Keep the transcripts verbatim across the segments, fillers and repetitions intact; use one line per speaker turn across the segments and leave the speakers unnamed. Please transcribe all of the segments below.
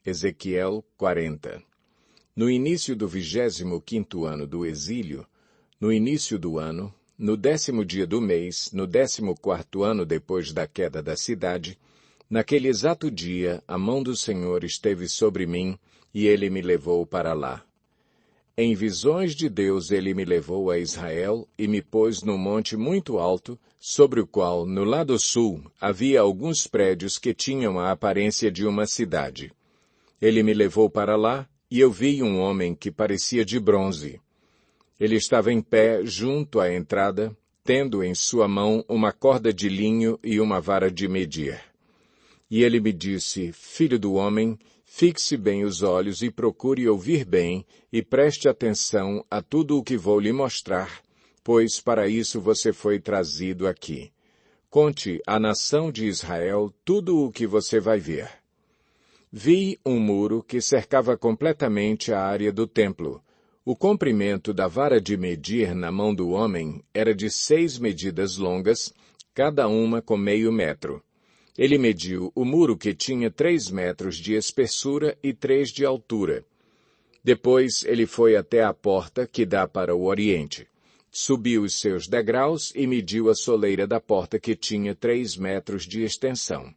Ezequiel quarenta. No início do vigésimo quinto ano do exílio, no início do ano, no décimo dia do mês, no décimo quarto ano depois da queda da cidade, naquele exato dia a mão do Senhor esteve sobre mim, e ele me levou para lá. Em visões de Deus ele me levou a Israel e me pôs num monte muito alto, sobre o qual, no lado sul, havia alguns prédios que tinham a aparência de uma cidade. Ele me levou para lá, e eu vi um homem que parecia de bronze. Ele estava em pé junto à entrada, tendo em sua mão uma corda de linho e uma vara de medir. E ele me disse, Filho do homem, fixe bem os olhos e procure ouvir bem, e preste atenção a tudo o que vou lhe mostrar, pois para isso você foi trazido aqui. Conte à nação de Israel tudo o que você vai ver. Vi um muro que cercava completamente a área do templo. O comprimento da vara de medir na mão do homem era de seis medidas longas, cada uma com meio metro. Ele mediu o muro que tinha três metros de espessura e três de altura. Depois ele foi até a porta que dá para o oriente. Subiu os seus degraus e mediu a soleira da porta que tinha três metros de extensão.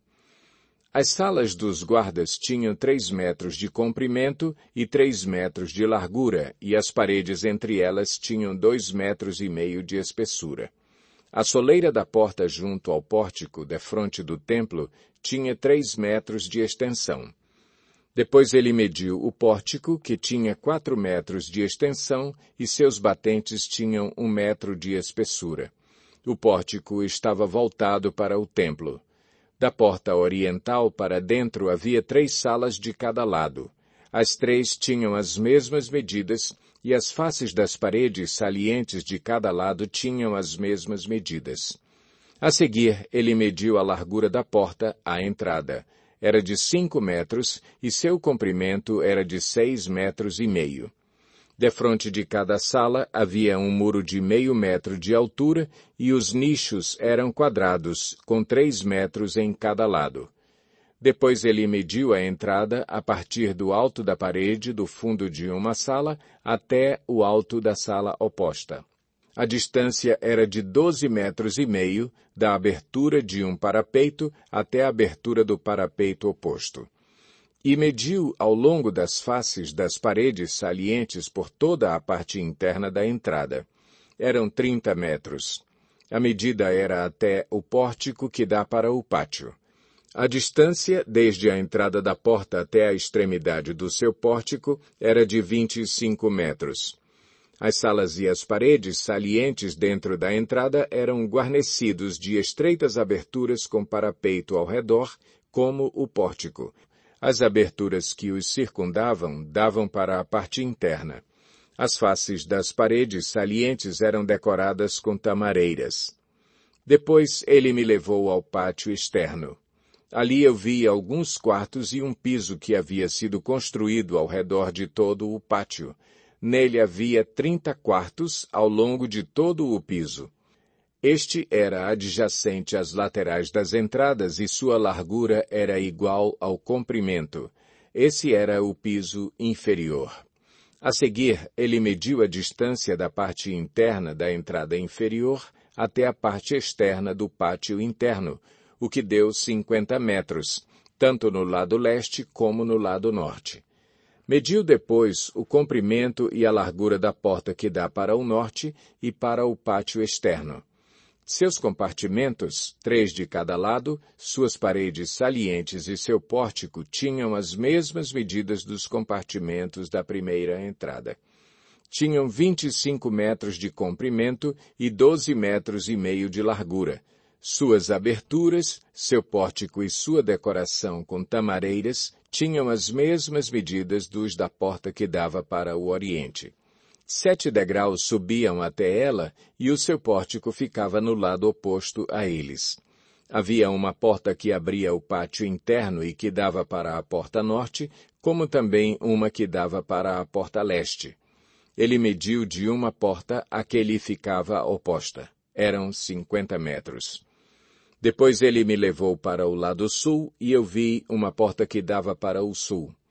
As salas dos guardas tinham três metros de comprimento e três metros de largura, e as paredes entre elas tinham dois metros e meio de espessura. A soleira da porta junto ao pórtico defronte do templo tinha três metros de extensão. Depois ele mediu o pórtico, que tinha quatro metros de extensão, e seus batentes tinham um metro de espessura. O pórtico estava voltado para o templo. Da porta oriental para dentro havia três salas de cada lado. As três tinham as mesmas medidas, e as faces das paredes salientes de cada lado tinham as mesmas medidas. A seguir, ele mediu a largura da porta à entrada. Era de cinco metros, e seu comprimento era de seis metros e meio. Defronte de cada sala havia um muro de meio metro de altura, e os nichos eram quadrados, com três metros em cada lado. Depois ele mediu a entrada a partir do alto da parede do fundo de uma sala até o alto da sala oposta. A distância era de doze metros e meio da abertura de um parapeito até a abertura do parapeito oposto. E mediu ao longo das faces das paredes salientes por toda a parte interna da entrada. Eram trinta metros. A medida era até o pórtico que dá para o pátio. A distância, desde a entrada da porta até a extremidade do seu pórtico, era de vinte e cinco metros. As salas e as paredes salientes dentro da entrada eram guarnecidos de estreitas aberturas com parapeito ao redor, como o pórtico. As aberturas que os circundavam davam para a parte interna. As faces das paredes salientes eram decoradas com tamareiras. Depois ele me levou ao pátio externo. Ali eu vi alguns quartos e um piso que havia sido construído ao redor de todo o pátio. Nele havia trinta quartos ao longo de todo o piso. Este era adjacente às laterais das entradas e sua largura era igual ao comprimento. Esse era o piso inferior. A seguir, ele mediu a distância da parte interna da entrada inferior até a parte externa do pátio interno, o que deu cinquenta metros, tanto no lado leste como no lado norte. Mediu depois o comprimento e a largura da porta que dá para o norte e para o pátio externo. Seus compartimentos, três de cada lado, suas paredes salientes e seu pórtico tinham as mesmas medidas dos compartimentos da primeira entrada. Tinham vinte e cinco metros de comprimento e doze metros e meio de largura. Suas aberturas, seu pórtico e sua decoração com tamareiras tinham as mesmas medidas dos da porta que dava para o oriente. Sete degraus subiam até ela e o seu pórtico ficava no lado oposto a eles. Havia uma porta que abria o pátio interno e que dava para a porta norte, como também uma que dava para a porta leste. Ele mediu de uma porta a que lhe ficava oposta. Eram cinquenta metros. Depois ele me levou para o lado sul e eu vi uma porta que dava para o sul.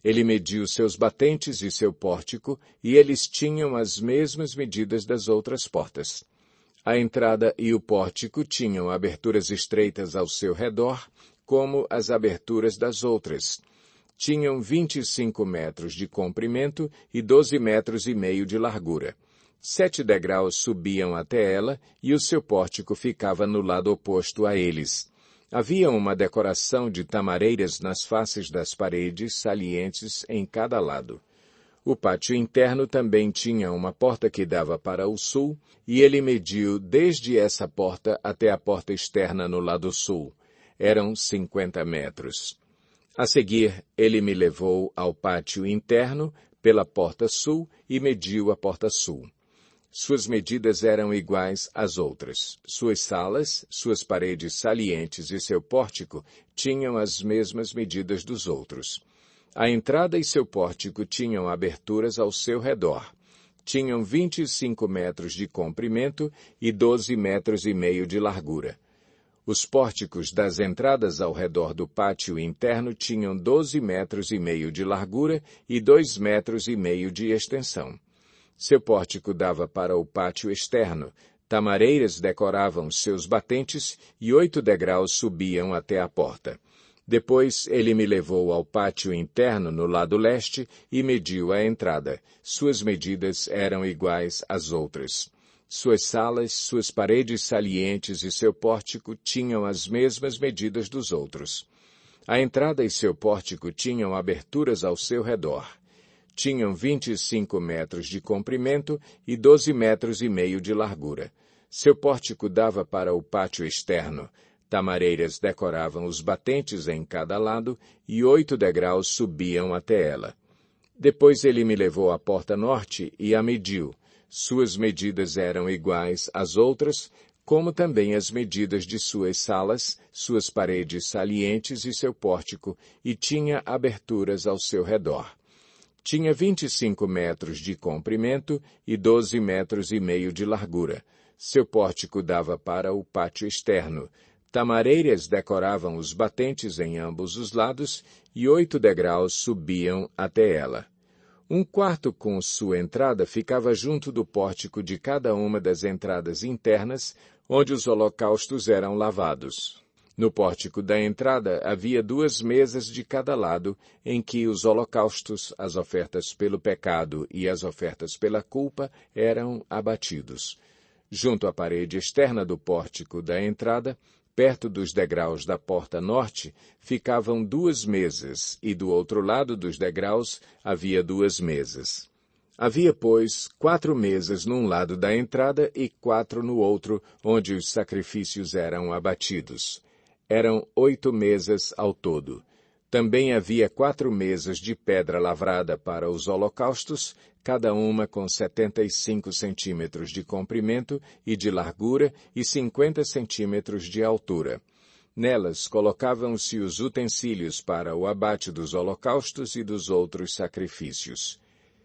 Ele mediu seus batentes e seu pórtico, e eles tinham as mesmas medidas das outras portas. A entrada e o pórtico tinham aberturas estreitas ao seu redor, como as aberturas das outras. Tinham vinte e cinco metros de comprimento e doze metros e meio de largura. Sete degraus subiam até ela, e o seu pórtico ficava no lado oposto a eles. Havia uma decoração de tamareiras nas faces das paredes, salientes em cada lado. O pátio interno também tinha uma porta que dava para o sul, e ele mediu desde essa porta até a porta externa no lado sul. Eram cinquenta metros. A seguir, ele me levou ao pátio interno pela porta sul e mediu a porta sul. Suas medidas eram iguais às outras. Suas salas, suas paredes salientes e seu pórtico tinham as mesmas medidas dos outros. A entrada e seu pórtico tinham aberturas ao seu redor. Tinham vinte e cinco metros de comprimento e doze metros e meio de largura. Os pórticos das entradas ao redor do pátio interno tinham doze metros e meio de largura e dois metros e meio de extensão. Seu pórtico dava para o pátio externo. Tamareiras decoravam seus batentes e oito degraus subiam até a porta. Depois ele me levou ao pátio interno no lado leste e mediu a entrada. Suas medidas eram iguais às outras. Suas salas, suas paredes salientes e seu pórtico tinham as mesmas medidas dos outros. A entrada e seu pórtico tinham aberturas ao seu redor. Tinham vinte e cinco metros de comprimento e doze metros e meio de largura. Seu pórtico dava para o pátio externo. Tamareiras decoravam os batentes em cada lado e oito degraus subiam até ela. Depois ele me levou à porta norte e a mediu. Suas medidas eram iguais às outras, como também as medidas de suas salas, suas paredes salientes e seu pórtico, e tinha aberturas ao seu redor. Tinha vinte e cinco metros de comprimento e doze metros e meio de largura. Seu pórtico dava para o pátio externo. Tamareiras decoravam os batentes em ambos os lados e oito degraus subiam até ela. Um quarto com sua entrada ficava junto do pórtico de cada uma das entradas internas, onde os holocaustos eram lavados. No pórtico da entrada havia duas mesas de cada lado, em que os holocaustos, as ofertas pelo pecado e as ofertas pela culpa eram abatidos. Junto à parede externa do pórtico da entrada, perto dos degraus da porta norte, ficavam duas mesas, e do outro lado dos degraus havia duas mesas. Havia, pois, quatro mesas num lado da entrada e quatro no outro, onde os sacrifícios eram abatidos. Eram oito mesas ao todo. Também havia quatro mesas de pedra lavrada para os holocaustos, cada uma com setenta e cinco centímetros de comprimento e de largura e cinquenta centímetros de altura. Nelas colocavam-se os utensílios para o abate dos holocaustos e dos outros sacrifícios.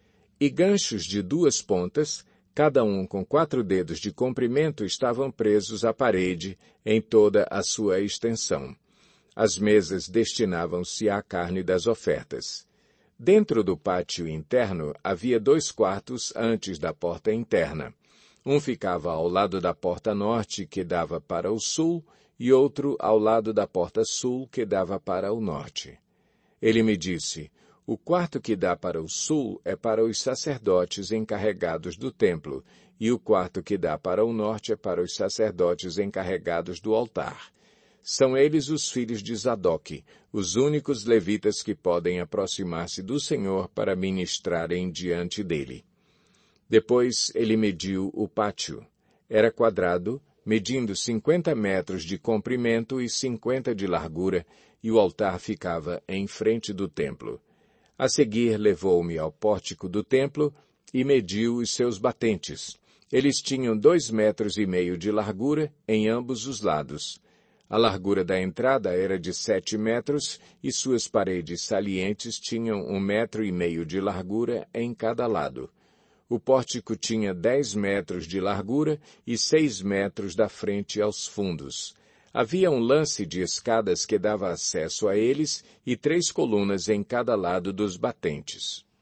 E ganchos de duas pontas, cada um com quatro dedos de comprimento, estavam presos à parede em toda a sua extensão. As mesas destinavam-se à carne das ofertas. Dentro do pátio interno havia dois quartos antes da porta interna. Um ficava ao lado da porta norte, que dava para o sul, e outro ao lado da porta sul, que dava para o norte. Ele me disse: o quarto que dá para o sul é para os sacerdotes encarregados do templo, e o quarto que dá para o norte é para os sacerdotes encarregados do altar. São eles os filhos de Zadoque, os únicos levitas que podem aproximar-se do Senhor para ministrarem diante dele. Depois ele mediu o pátio. Era quadrado, medindo cinquenta metros de comprimento e cinquenta de largura, e o altar ficava em frente do templo. A seguir levou-me ao pórtico do templo e mediu os seus batentes. Eles tinham dois metros e meio de largura em ambos os lados. A largura da entrada era de sete metros e suas paredes salientes tinham um metro e meio de largura em cada lado. O pórtico tinha dez metros de largura e seis metros da frente aos fundos. Havia um lance de escadas que dava acesso a eles e três colunas em cada lado dos batentes.